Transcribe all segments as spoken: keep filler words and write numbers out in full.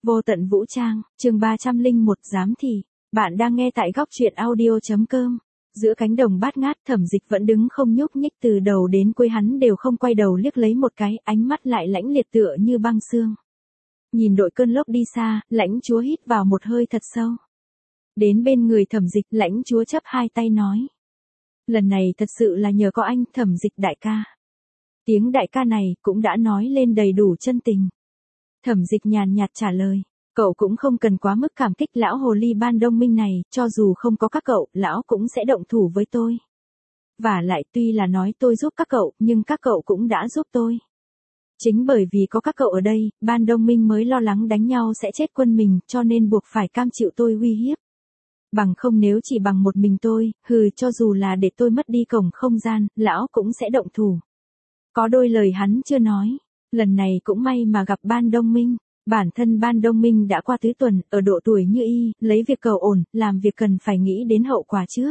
Vô tận vũ trang, chương ba trăm lẻ một giám thị. Bạn đang nghe tại góc truyện audio.com. Giữa cánh đồng bát ngát, Thẩm Dịch vẫn đứng không nhúc nhích, từ đầu đến cuối hắn đều không quay đầu liếc lấy một cái, ánh mắt lại lãnh liệt tựa như băng xương. Nhìn đội cơn lốc đi xa, lãnh chúa hít vào một hơi thật sâu. Đến bên người Thẩm Dịch, lãnh chúa chắp hai tay nói. Lần này thật sự là nhờ có anh, Thẩm Dịch đại ca. Tiếng đại ca này cũng đã nói lên đầy đủ chân tình. Thẩm Dịch nhàn nhạt trả lời, cậu cũng không cần quá mức cảm kích lão hồ ly ban đông minh này, cho dù không có các cậu, lão cũng sẽ động thủ với tôi. Và lại tuy là nói tôi giúp các cậu, nhưng các cậu cũng đã giúp tôi. Chính bởi vì có các cậu ở đây, ban đông minh mới lo lắng đánh nhau sẽ chết quân mình, cho nên buộc phải cam chịu tôi uy hiếp. Bằng không nếu chỉ bằng một mình tôi, hừ, cho dù là để tôi mất đi cổng không gian, lão cũng sẽ động thủ. Có đôi lời hắn chưa nói. Lần này cũng may mà gặp ban đông minh. Bản thân ban đông minh đã qua tứ tuần, ở độ tuổi như y, lấy việc cầu ổn, làm việc cần phải nghĩ đến hậu quả trước.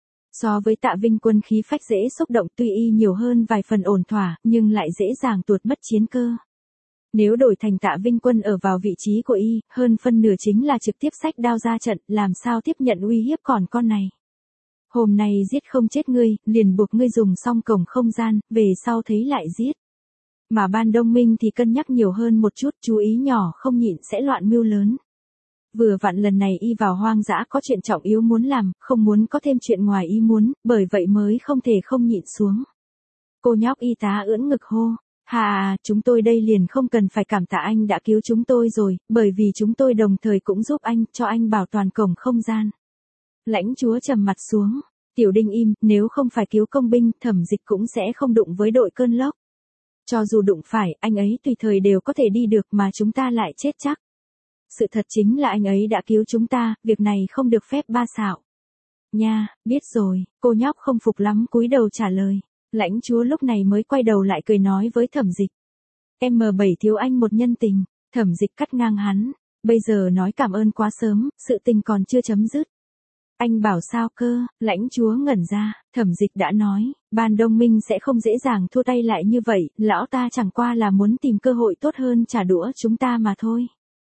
So với Tạ Vinh Quân khí phách dễ xúc động, tuy y nhiều hơn vài phần ổn thỏa, nhưng lại dễ dàng tuột mất chiến cơ. Nếu đổi thành Tạ Vinh Quân ở vào vị trí của y, hơn phân nửa chính là trực tiếp xách đao ra trận, làm sao tiếp nhận uy hiếp còn con này. Hôm nay giết không chết ngươi, liền buộc ngươi dùng xong cổng không gian, về sau thấy lại giết. Mà ban đông minh thì cân nhắc nhiều hơn một chút, chú ý nhỏ không nhịn sẽ loạn mưu lớn. Vừa vặn lần này y vào hoang dã có chuyện trọng yếu muốn làm, không muốn có thêm chuyện ngoài ý muốn, bởi vậy mới không thể không nhịn xuống. Cô nhóc y tá ưỡn ngực hô, hà, chúng tôi đây liền không cần phải cảm tạ anh đã cứu chúng tôi rồi, bởi vì chúng tôi đồng thời cũng giúp anh, cho anh bảo toàn cổng không gian. Lãnh chúa trầm mặt xuống, Tiểu Đinh im, nếu không phải cứu công binh, Thẩm Dịch cũng sẽ không đụng với đội cơn lốc. Cho dù đụng phải, anh ấy tùy thời đều có thể đi được mà chúng ta lại chết chắc. Sự thật chính là anh ấy đã cứu chúng ta, việc này không được phép ba xạo. Nha, biết rồi, cô nhóc không phục lắm cúi đầu trả lời. Lãnh chúa lúc này mới quay đầu lại cười nói với Thẩm Dịch. em bảy thiếu anh một nhân tình, Thẩm Dịch cắt ngang hắn. Bây giờ nói cảm ơn quá sớm, sự tình còn chưa chấm dứt. Anh bảo sao cơ, lãnh chúa ngẩn ra, Thẩm Dịch đã nói, ban đông minh sẽ không dễ dàng thua tay lại như vậy, lão ta chẳng qua là muốn tìm cơ hội tốt hơn trả đũa chúng ta mà thôi.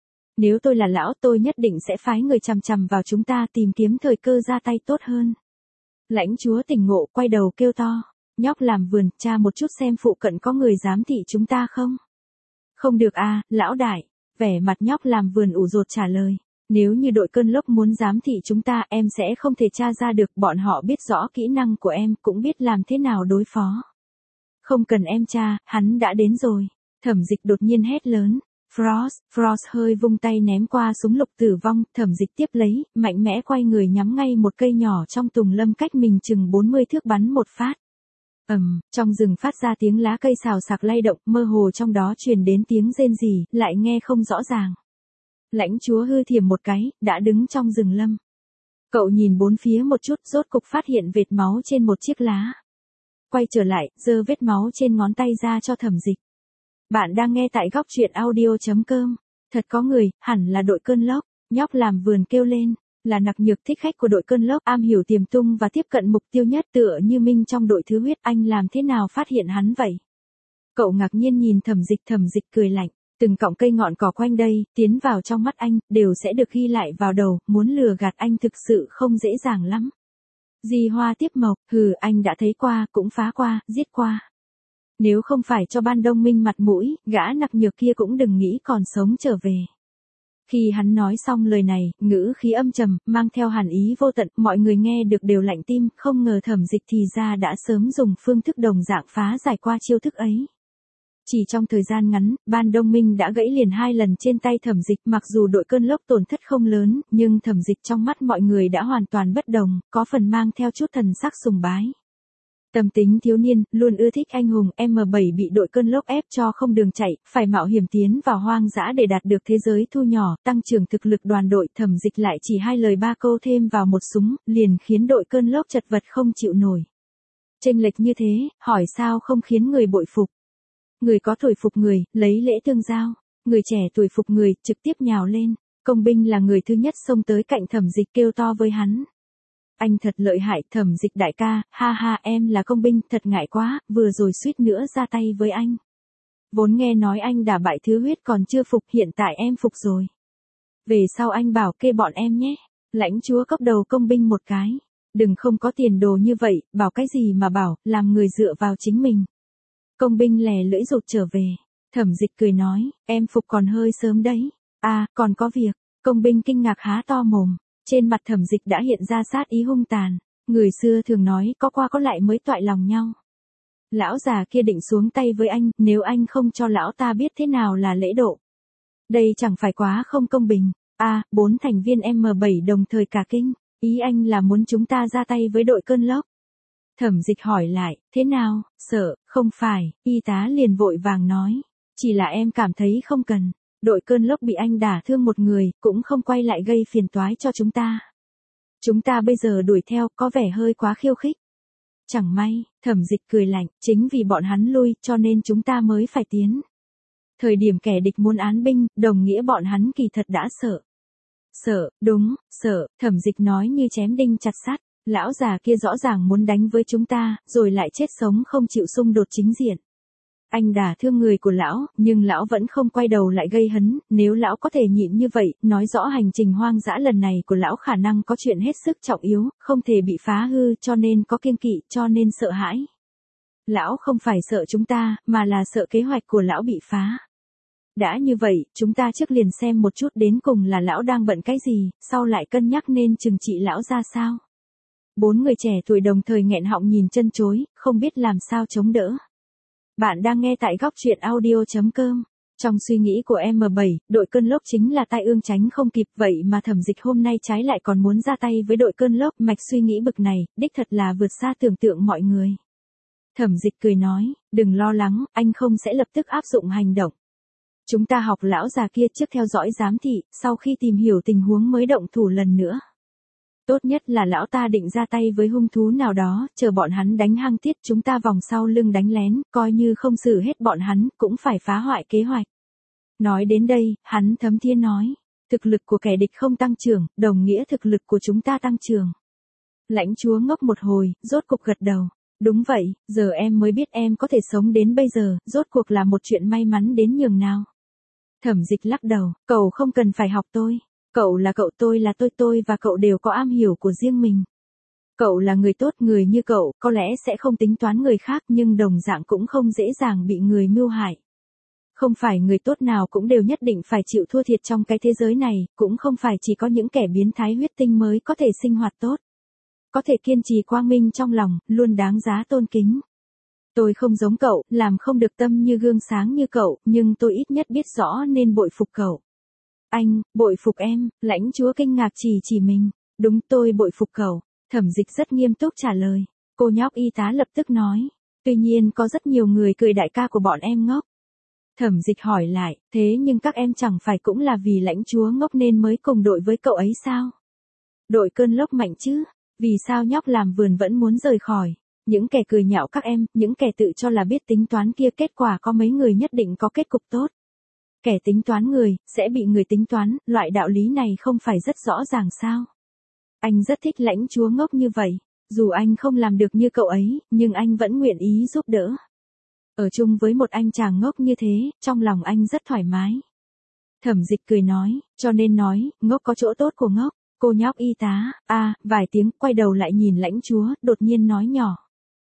Nếu tôi là lão tôi nhất định sẽ phái người chằm chằm vào chúng ta tìm kiếm thời cơ ra tay tốt hơn. Lãnh chúa tỉnh ngộ quay đầu kêu to, nhóc làm vườn, tra một chút xem phụ cận có người giám thị chúng ta không? Không được à, lão đại, vẻ mặt nhóc làm vườn ủ rột trả lời. Nếu như đội cơn lốc muốn giám thị chúng ta, em sẽ không thể tra ra được, bọn họ biết rõ kỹ năng của em, cũng biết làm thế nào đối phó. Không cần em tra, hắn đã đến rồi. Thẩm Dịch đột nhiên hét lớn. Frost, Frost hơi vung tay ném qua súng lục tử vong, Thẩm Dịch tiếp lấy, mạnh mẽ quay người nhắm ngay một cây nhỏ trong tùng lâm cách mình chừng bốn mươi thước bắn một phát. Ầm, um, trong rừng phát ra tiếng lá cây xào xạc lay động, mơ hồ trong đó truyền đến tiếng rên rỉ, lại nghe không rõ ràng. Lãnh chúa hư thiểm một cái, đã đứng trong rừng lâm. Cậu nhìn bốn phía một chút, rốt cục phát hiện vệt máu trên một chiếc lá. Quay trở lại, giơ vết máu trên ngón tay ra cho Thẩm Dịch. Bạn đang nghe tại góc truyện audio.com. Thật có người, hẳn là đội cơn lốc. Nhóc làm vườn kêu lên, là Nặc Nhược thích khách của đội cơn lốc, am hiểu tiềm tung và tiếp cận mục tiêu nhất, tựa như Minh trong đội thứ huyết. Anh làm thế nào phát hiện hắn vậy? Cậu ngạc nhiên nhìn Thẩm Dịch, Thẩm Dịch cười lạnh. Từng cọng cây ngọn cỏ quanh đây, tiến vào trong mắt anh, đều sẽ được ghi lại vào đầu, muốn lừa gạt anh thực sự không dễ dàng lắm. Di hoa tiếp mộc, hừ, anh đã thấy qua, cũng phá qua, giết qua. Nếu không phải cho ban đông minh mặt mũi, gã Nặc Nhược kia cũng đừng nghĩ còn sống trở về. Khi hắn nói xong lời này, ngữ khí âm trầm, mang theo hàn ý vô tận, mọi người nghe được đều lạnh tim, không ngờ Thẩm Dịch thì ra đã sớm dùng phương thức đồng dạng phá giải qua chiêu thức ấy. Chỉ trong thời gian ngắn, ban đông minh đã gãy liền hai lần trên tay Thẩm Dịch, mặc dù đội cơn lốc tổn thất không lớn, nhưng Thẩm Dịch trong mắt mọi người đã hoàn toàn bất đồng, có phần mang theo chút thần sắc sùng bái. Tâm tính thiếu niên, luôn ưa thích anh hùng, em bảy bị đội cơn lốc ép cho không đường chạy, phải mạo hiểm tiến vào hoang dã để đạt được thế giới thu nhỏ, tăng trưởng thực lực đoàn đội. Thẩm Dịch lại chỉ hai lời ba câu thêm vào một súng, liền khiến đội cơn lốc chật vật không chịu nổi. Chênh lệch như thế, hỏi sao không khiến người bội phục. Người có tuổi phục người, lấy lễ tương giao. Người trẻ tuổi phục người, trực tiếp nhào lên. Công binh là người thứ nhất xông tới cạnh Thẩm Dịch kêu to với hắn. Anh thật lợi hại, Thẩm Dịch đại ca, ha ha, em là công binh, thật ngại quá, vừa rồi suýt nữa ra tay với anh. Vốn nghe nói anh đả bại thứ huyết còn chưa phục, hiện tại em phục rồi. Về sau anh bảo kê bọn em nhé. Lãnh chúa cốc đầu công binh một cái. Đừng không có tiền đồ như vậy, bảo cái gì mà bảo, làm người dựa vào chính mình. Công binh lè lưỡi rụt trở về. Thẩm Dịch cười nói, em phục còn hơi sớm đấy. À, còn có việc. Công binh kinh ngạc há to mồm. Trên mặt Thẩm Dịch đã hiện ra sát ý hung tàn. Người xưa thường nói có qua có lại mới toại lòng nhau. Lão già kia định xuống tay với anh, nếu anh không cho lão ta biết thế nào là lễ độ. Đây chẳng phải quá không công bình. À, bốn thành viên em bảy đồng thời cả kinh. Ý anh là muốn chúng ta ra tay với đội cơn lốc. Thẩm Dịch hỏi lại, thế nào, sợ, không phải, y tá liền vội vàng nói. Chỉ là em cảm thấy không cần. Đội cơn lốc bị anh đả thương một người, cũng không quay lại gây phiền toái cho chúng ta. Chúng ta bây giờ đuổi theo có vẻ hơi quá khiêu khích. Chẳng may, Thẩm Dịch cười lạnh, chính vì bọn hắn lui cho nên chúng ta mới phải tiến. Thời điểm kẻ địch muốn án binh, đồng nghĩa bọn hắn kỳ thật đã sợ. Sợ, đúng, sợ, Thẩm Dịch nói như chém đinh chặt sắt. Lão già kia rõ ràng muốn đánh với chúng ta, rồi lại chết sống không chịu xung đột chính diện. Anh đả thương người của lão, nhưng lão vẫn không quay đầu lại gây hấn, nếu lão có thể nhịn như vậy, nói rõ hành trình hoang dã lần này của lão khả năng có chuyện hết sức trọng yếu, không thể bị phá hư, cho nên có kiêng kỵ, cho nên sợ hãi. Lão không phải sợ chúng ta, mà là sợ kế hoạch của lão bị phá. Đã như vậy, chúng ta trước liền xem một chút đến cùng là lão đang bận cái gì, sau lại cân nhắc nên trừng trị lão ra sao. Bốn người trẻ tuổi đồng thời nghẹn họng nhìn chân chối, không biết làm sao chống đỡ. Bạn đang nghe tại góc truyện audio chấm com. Trong suy nghĩ của em bảy, đội cơn lốc chính là tai ương tránh không kịp, vậy mà Thẩm Dịch hôm nay trái lại còn muốn ra tay với đội cơn lốc, mạch suy nghĩ bực này, đích thật là vượt xa tưởng tượng mọi người. Thẩm Dịch cười nói, đừng lo lắng, anh không sẽ lập tức áp dụng hành động. Chúng ta học lão già kia trước theo dõi giám thị, sau khi tìm hiểu tình huống mới động thủ lần nữa. Tốt nhất là lão ta định ra tay với hung thú nào đó, chờ bọn hắn đánh hang tiết chúng ta vòng sau lưng đánh lén, coi như không xử hết bọn hắn, cũng phải phá hoại kế hoạch. Nói đến đây, hắn thấm thiên nói, thực lực của kẻ địch không tăng trưởng, đồng nghĩa thực lực của chúng ta tăng trưởng. Lãnh chúa ngốc một hồi, rốt cục gật đầu. Đúng vậy, giờ em mới biết em có thể sống đến bây giờ, rốt cuộc là một chuyện may mắn đến nhường nào. Thẩm Dịch lắc đầu, cậu không cần phải học tôi. Cậu là cậu, tôi là tôi, tôi và cậu đều có am hiểu của riêng mình. Cậu là người tốt, người như cậu, có lẽ sẽ không tính toán người khác nhưng đồng dạng cũng không dễ dàng bị người mưu hại. Không phải người tốt nào cũng đều nhất định phải chịu thua thiệt trong cái thế giới này, cũng không phải chỉ có những kẻ biến thái huyết tinh mới có thể sinh hoạt tốt. Có thể kiên trì quang minh trong lòng, luôn đáng giá tôn kính. Tôi không giống cậu, làm không được tâm như gương sáng như cậu, nhưng tôi ít nhất biết rõ nên bội phục cậu. Anh, bội phục em, lãnh chúa kinh ngạc chỉ chỉ mình. Đúng, tôi bội phục cậu. Thẩm Dịch rất nghiêm túc trả lời. Cô nhóc y tá lập tức nói. Tuy nhiên có rất nhiều người cười đại ca của bọn em ngốc. Thẩm Dịch hỏi lại, thế nhưng các em chẳng phải cũng là vì lãnh chúa ngốc nên mới cùng đội với cậu ấy sao? Đội cơn lốc mạnh chứ, vì sao nhóc làm vườn vẫn muốn rời khỏi? Những kẻ cười nhạo các em, những kẻ tự cho là biết tính toán kia, kết quả có mấy người nhất định có kết cục tốt. Kẻ tính toán người, sẽ bị người tính toán, loại đạo lý này không phải rất rõ ràng sao? Anh rất thích lãnh chúa ngốc như vậy, dù anh không làm được như cậu ấy, nhưng anh vẫn nguyện ý giúp đỡ. Ở chung với một anh chàng ngốc như thế, trong lòng anh rất thoải mái. Thẩm Dịch cười nói, cho nên nói, ngốc có chỗ tốt của ngốc. Cô nhóc y tá, a, vài tiếng, quay đầu lại nhìn lãnh chúa, đột nhiên nói nhỏ.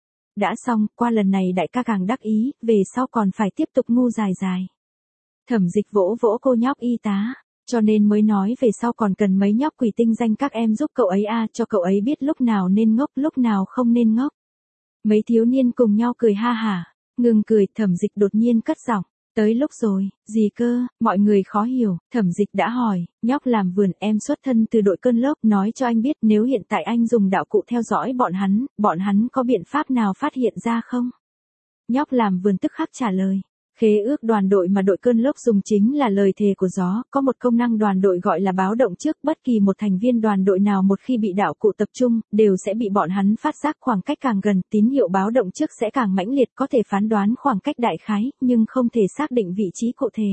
Đã xong, qua lần này đại ca càng đắc ý, về sau còn phải tiếp tục ngu dài dài. Thẩm Dịch vỗ vỗ cô nhóc y tá, cho nên mới nói về sau còn cần mấy nhóc quỷ tinh danh các em giúp cậu ấy a, cho cậu ấy biết lúc nào nên ngốc, lúc nào không nên ngốc. Mấy thiếu niên cùng nhau cười ha hả, ngừng cười, Thẩm Dịch đột nhiên cất giọng, tới lúc rồi, gì cơ, mọi người khó hiểu, Thẩm Dịch đã hỏi, nhóc làm vườn, em xuất thân từ đội cơn lốc, nói cho anh biết nếu hiện tại anh dùng đạo cụ theo dõi bọn hắn, bọn hắn có biện pháp nào phát hiện ra không? Nhóc làm vườn tức khắc trả lời. Khế ước đoàn đội mà đội cơn lốc dùng chính là lời thề của gió, có một công năng đoàn đội gọi là báo động trước, bất kỳ một thành viên đoàn đội nào một khi bị đạo cụ tập trung, đều sẽ bị bọn hắn phát giác khoảng cách càng gần, tín hiệu báo động trước sẽ càng mãnh liệt, có thể phán đoán khoảng cách đại khái, nhưng không thể xác định vị trí cụ thể.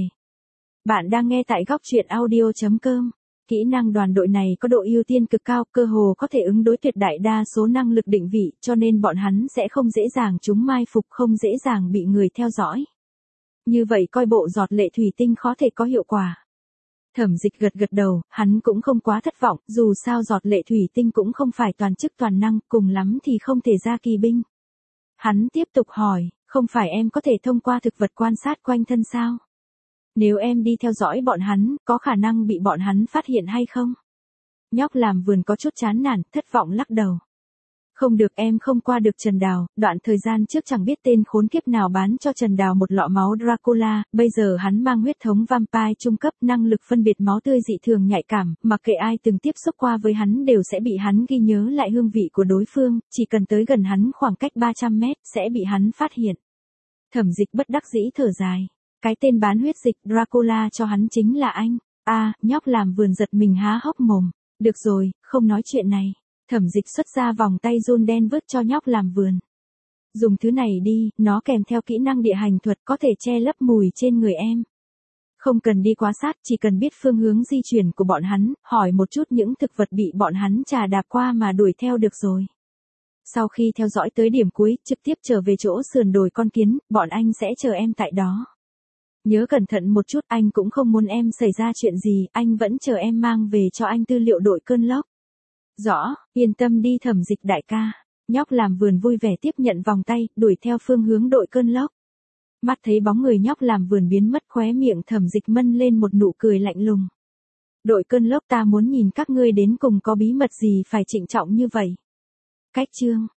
Bạn đang nghe tại góc truyện audio chấm com. Kỹ năng đoàn đội này có độ ưu tiên cực cao, cơ hồ có thể ứng đối tuyệt đại đa số năng lực định vị, cho nên bọn hắn sẽ không dễ dàng trúng mai phục, không dễ dàng bị người theo dõi. Như vậy coi bộ giọt lệ thủy tinh khó thể có hiệu quả. Thẩm Dịch gật gật đầu, hắn cũng không quá thất vọng, dù sao Giọt Lệ Thủy Tinh cũng không phải toàn chức toàn năng, cùng lắm thì không thể ra kỳ binh. Hắn tiếp tục hỏi, không phải em có thể thông qua thực vật quan sát quanh thân sao? Nếu em đi theo dõi bọn hắn, có khả năng bị bọn hắn phát hiện hay không? Nhóc làm vườn có chút chán nản, thất vọng lắc đầu. Không được, em không qua được Trần Đào, đoạn thời gian trước chẳng biết tên khốn kiếp nào bán cho Trần Đào một lọ máu Dracula, bây giờ hắn mang huyết thống vampire trung cấp, năng lực phân biệt máu tươi dị thường nhạy cảm, mặc kệ ai từng tiếp xúc qua với hắn đều sẽ bị hắn ghi nhớ lại hương vị của đối phương, chỉ cần tới gần hắn khoảng cách ba trăm mét, sẽ bị hắn phát hiện. Thẩm Dịch bất đắc dĩ thở dài, cái tên bán huyết dịch Dracula cho hắn chính là anh. A, à, nhóc làm vườn giật mình há hốc mồm, được rồi, không nói chuyện này. Thẩm Dịch xuất ra vòng tay run đen vứt cho nhóc làm vườn. Dùng thứ này đi, nó kèm theo kỹ năng địa hành thuật có thể che lấp mùi trên người em. Không cần đi quá sát, chỉ cần biết phương hướng di chuyển của bọn hắn, hỏi một chút những thực vật bị bọn hắn trà đạp qua mà đuổi theo được rồi. Sau khi theo dõi tới điểm cuối, trực tiếp trở về chỗ sườn đồi con kiến, bọn anh sẽ chờ em tại đó. Nhớ cẩn thận một chút, anh cũng không muốn em xảy ra chuyện gì, anh vẫn chờ em mang về cho anh tư liệu đội cơn lốc. Rõ, yên tâm đi Thẩm Dịch đại ca. Nhóc làm vườn vui vẻ tiếp nhận vòng tay, đuổi theo phương hướng đội cơn lốc. Mắt thấy bóng người nhóc làm vườn biến mất, khóe miệng Thẩm Dịch mân lên một nụ cười lạnh lùng. Đội cơn lốc, ta muốn nhìn các ngươi đến cùng có bí mật gì phải trịnh trọng như vậy. Cách chương